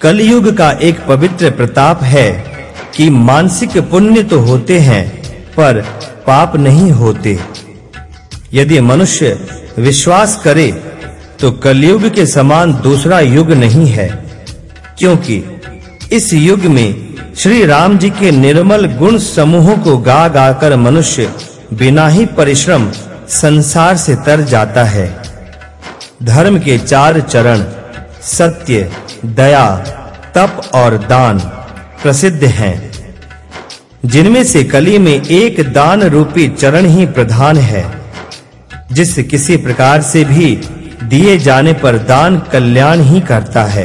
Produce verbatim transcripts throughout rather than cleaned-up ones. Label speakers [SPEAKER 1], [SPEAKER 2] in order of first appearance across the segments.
[SPEAKER 1] कलयुग का एक पवित्र प्रताप है कि मानसिक पुण्य तो होते हैं पर पाप नहीं होते। यदि मनुष्य विश्वास करे तो कलयुग के समान दूसरा युग नहीं है, क्योंकि इस युग में श्री राम जी के निर्मल गुण समूहों को गा गाकर मनुष्य बिना ही परिश्रम संसार से तर जाता है। धर्म के चार चरण सत्य, दया, तप और दान प्रसिद्ध हैं, जिनमें से कली में एक दान रूपी चरण ही प्रधान है, जिस किसी प्रकार से भी दिए जाने पर दान कल्याण ही करता है।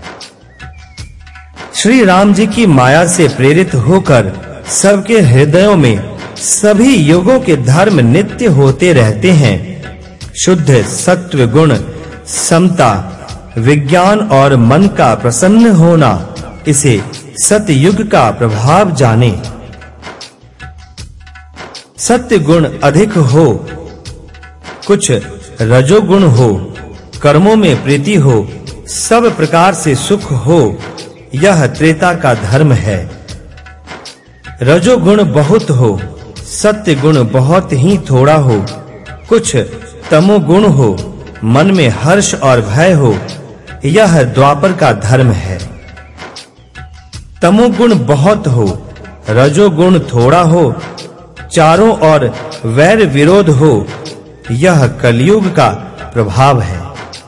[SPEAKER 1] श्री राम जी की माया से प्रेरित होकर सबके हृदयों में सभी युगों के धर्म नित्य होते रहते हैं। शुद्ध सत्व गुण, समता, विज्ञान और मन का प्रसन्न होना, इसे सतयुग का प्रभाव जाने। सत्य गुण अधिक हो, कुछ रजोगुण हो, कर्मों में प्रीति हो, सब प्रकार से सुख हो, यह त्रेता का धर्म है। रजोगुण बहुत हो, सत्य गुण बहुत ही थोड़ा हो, कुछ तमोगुण हो, मन में हर्ष और भय हो, यह द्वापर का धर्म है। तमोगुण बहुत हो, रजोगुण थोड़ा हो, चारों ओर वैर विरोध हो, यह कलयुग का प्रभाव है।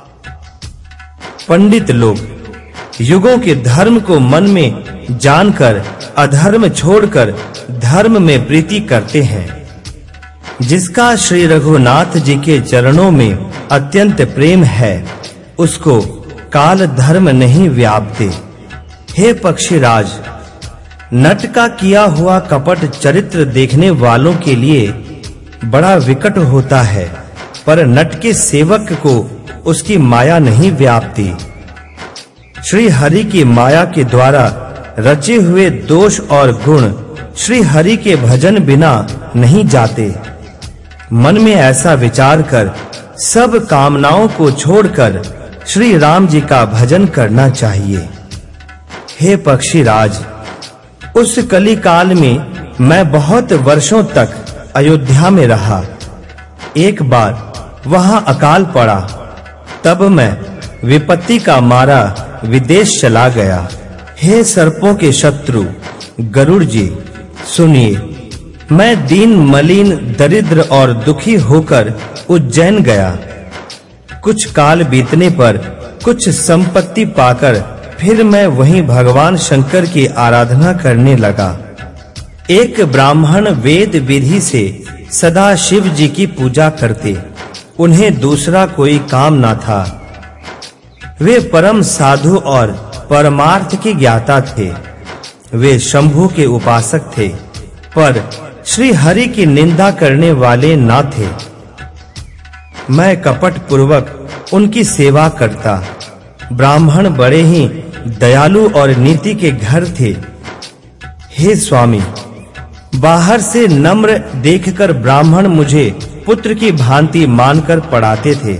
[SPEAKER 1] पंडित लोग युगों के धर्म को मन में जानकर अधर्म छोड़कर धर्म में प्रीति करते हैं। जिसका श्री रघुनाथ जी के चरणों में अत्यंत प्रेम है, उसको काल धर्म नहीं व्यापते। हे पक्षीराज, नट का किया हुआ कपट चरित्र देखने वालों के लिए बड़ा विकट होता है, पर नट के सेवक को उसकी माया नहीं व्यापती। श्री हरि की माया के द्वारा रचे हुए दोष और गुण श्री हरि के भजन बिना नहीं जाते। मन में ऐसा विचार कर सब कामनाओं को छोड़कर श्री राम जी का भजन करना चाहिए। हे पक्षीराज, उस कली काल में मैं बहुत वर्षों तक अयोध्या में रहा। एक बार वहां अकाल पड़ा, तब मैं विपत्ति का मारा विदेश चला गया। हे सर्पों के शत्रु गरुड़ जी, सुनिए, मैं दीन मलिन दरिद्र और दुखी होकर उज्जैन गया। कुछ काल बीतने पर कुछ संपत्ति पाकर फिर मैं वहीं भगवान शंकर की आराधना करने लगा। एक ब्राह्मण वेद विधि से सदा शिव जी की पूजा करते, उन्हें दूसरा कोई काम ना था। वे परम साधु और परमार्थ के ज्ञाता थे। वे शंभु के उपासक थे, पर श्री हरि की निंदा करने वाले ना थे। मैं कपट पूर्वक उनकी सेवा करता। ब्राह्मण बड़े ही दयालु और नीति के घर थे। हे स्वामी, बाहर से नम्र देखकर ब्राह्मण मुझे पुत्र की भांति मानकर पढ़ाते थे।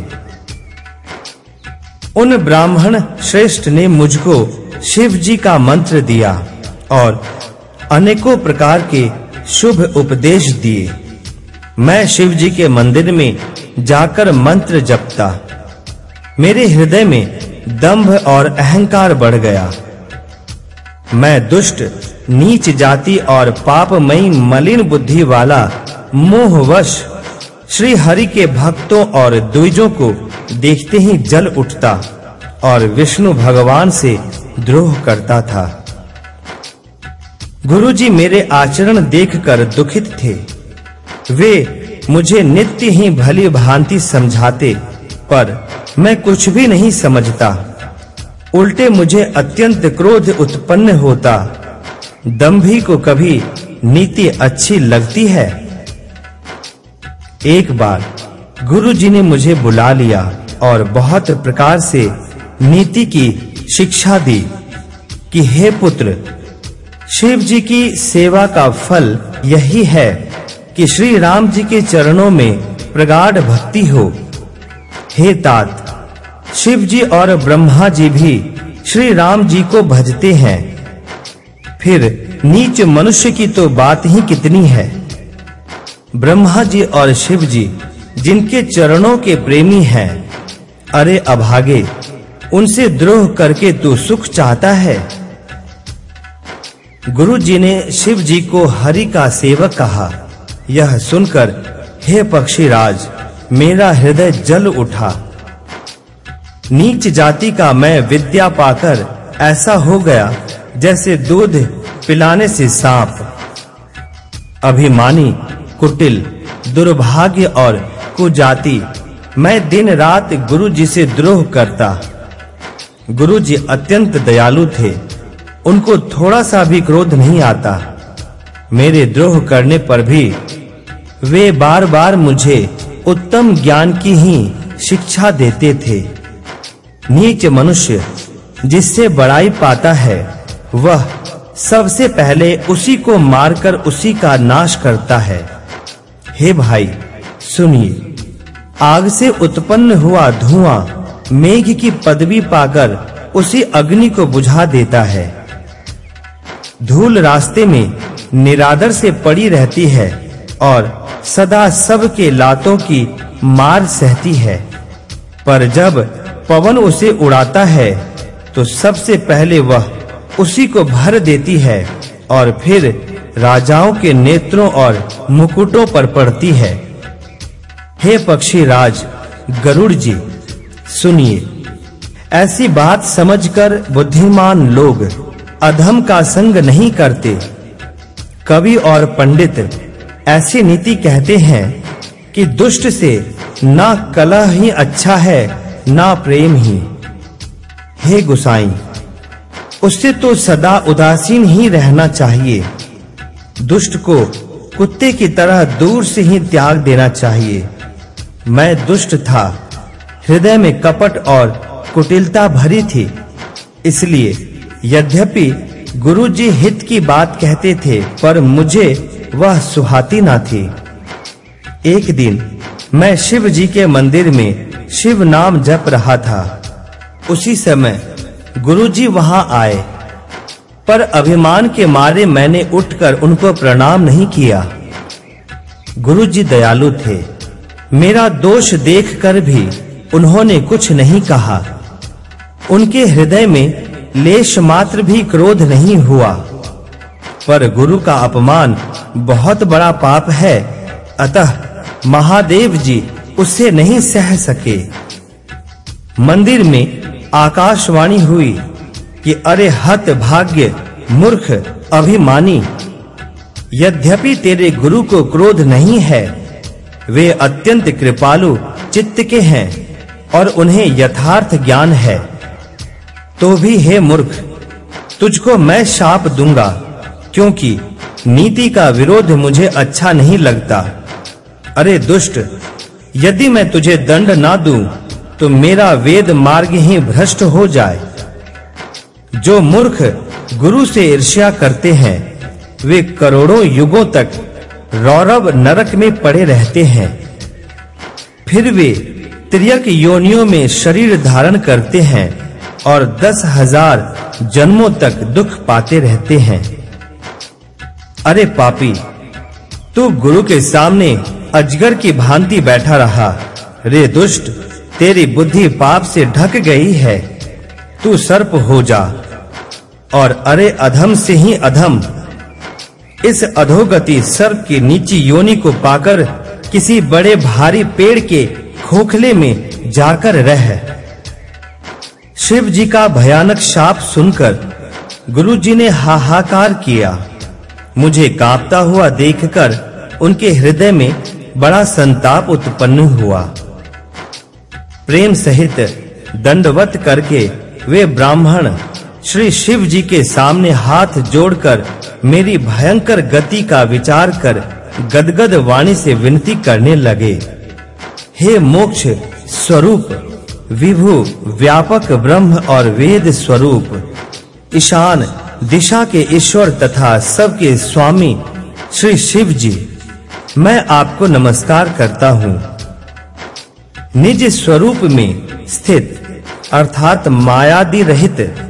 [SPEAKER 1] उन ब्राह्मण श्रेष्ठ ने मुझको शिव जी का मंत्र दिया और अनेकों प्रकार के शुभ उपदेश दिए। मैं शिव जी के मंदिर में जाकर मंत्र जपता। मेरे हृदय में दंभ और अहंकार बढ़ गया। मैं दुष्ट, नीच जाति और पापमयी मलिन बुद्धि वाला मोहवश श्री हरि के भक्तों और द्विजों को देखते ही जल उठता और विष्णु भगवान से द्रोह करता था। गुरुजी मेरे आचरण देखकर दुखित थे। वे मुझे नित्य ही भली भांति समझाते, पर मैं कुछ भी नहीं समझता। उल्टे मुझे अत्यंत क्रोध उत्पन्न होता। दंभी को कभी नीति अच्छी लगती है? एक बार गुरुजी ने मुझे बुला लिया और बहुत प्रकार से नीति की शिक्षा दी कि हे पुत्र, शिव जी की सेवा का फल यही है कि श्री राम जी के चरणों में प्रगाढ़ भक्ति हो। हे तात, शिव जी और ब्रह्मा जी भी श्री राम जी को भजते हैं, फिर नीच मनुष्य की तो बात ही कितनी है। ब्रह्मा जी और शिव जी जिनके चरणों के प्रेमी हैं, अरे अभागे, उनसे द्रोह करके तू सुख चाहता है। गुरु जी ने शिव जी को हरि का सेवक कहा। यह सुनकर हे पक्षीराज, मेरा हृदय जल उठा। नीच जाति का मैं विद्या पाकर ऐसा हो गया जैसे दूध पिलाने से सांप। अभिमानी, कुटिल, दुर्भाग्य और कुजाति मैं दिन रात गुरु जी से द्रोह करता। गुरु जी अत्यंत दयालु थे, उनको थोड़ा सा भी क्रोध नहीं आता। मेरे द्रोह करने पर भी वे बार-बार मुझे उत्तम ज्ञान की ही शिक्षा देते थे। नीच मनुष्य जिससे बड़ाई पाता है, वह सबसे पहले उसी को मारकर उसी का नाश करता है। हे भाई सुनिए, आग से उत्पन्न हुआ धुआं मेघ की पदवी पाकर उसी अग्नि को बुझा देता है। धूल रास्ते में निरादर से पड़ी रहती है और सदा सबके लातों की मार सहती है, पर जब पवन उसे उड़ाता है तो सबसे पहले वह उसी को भर देती है और फिर राजाओं के नेत्रों और मुकुटों पर पड़ती है। हे पक्षीराज गरुड़ जी, सुनिए, ऐसी बात समझकर बुद्धिमान लोग अधम का संग नहीं करते। कवि और पंडित ऐसी नीति कहते हैं कि दुष्ट से ना कलह ही अच्छा है, ना प्रेम ही। हे गोसाई, उससे तो सदा उदासीन ही रहना चाहिए। दुष्ट को कुत्ते की तरह दूर से ही त्याग देना चाहिए। मैं दुष्ट था, हृदय में कपट और कुटिलता भरी थी, इसलिए यद्यपि गुरुजी हित की बात कहते थे, पर मुझे वह सुहाती ना थी। एक दिन मैं शिव जी के मंदिर में शिव नाम जप रहा था। उसी समय गुरुजी वहां आए, पर अभिमान के मारे मैंने उठकर उनको प्रणाम नहीं किया। गुरुजी दयालु थे, मेरा दोष देखकर भी उन्होंने कुछ नहीं कहा। उनके हृदय में लेश मात्र भी क्रोध नहीं हुआ। पर गुरु का अपमान बहुत बड़ा पाप है, अतः महादेव जी उससे नहीं सह सके। मंदिर में आकाशवाणी हुई कि अरे हत भाग्य, मूर्ख, अभिमानी, यद्यपि तेरे गुरु को क्रोध नहीं है, वे अत्यंत कृपालु चित्त के हैं और उन्हें यथार्थ ज्ञान है, तो भी हे मूर्ख, तुझको मैं शाप दूंगा, क्योंकि नीति का विरोध मुझे अच्छा नहीं लगता। अरे दुष्ट, यदि मैं तुझे दंड ना दूं तो मेरा वेद मार्ग ही भ्रष्ट हो जाए। जो मूर्ख गुरु से ईर्ष्या करते हैं, वे करोड़ों युगों तक रौरव नरक में पड़े रहते हैं। फिर वे त्रियक योनियों में शरीर धारण करते हैं और दस हजार जन्मों तक दुख पाते रहते हैं। अरे पापी, तू गुरु के सामने अजगर की भांति बैठा रहा। रे दुष्ट, तेरी बुद्धि पाप से ढक गई है, तू सर्प हो जा। और अरे अधम से ही अधम, इस अधोगति सर्प की नीची योनि को पाकर किसी बड़े भारी पेड़ के खोखले में जाकर रह। शिव जी का भयानक शाप सुनकर गुरु जी ने हाहाकार किया। मुझे कांपता हुआ देखकर उनके हृदय में बड़ा संताप उत्पन्न हुआ। प्रेम सहित दंडवत करके वे ब्राह्मण श्री शिव जी के सामने हाथ जोड़कर मेरी भयंकर गति का विचार कर गदगद वाणी से विनती करने लगे। हे मोक्ष स्वरूप, विभु, व्यापक ब्रह्म और वेद स्वरूप, ईशान दिशा के ईश्वर तथा सबके स्वामी श्री शिव जी, मैं आपको नमस्कार करता हूँ। निज स्वरूप में स्थित अर्थात मायादि रहित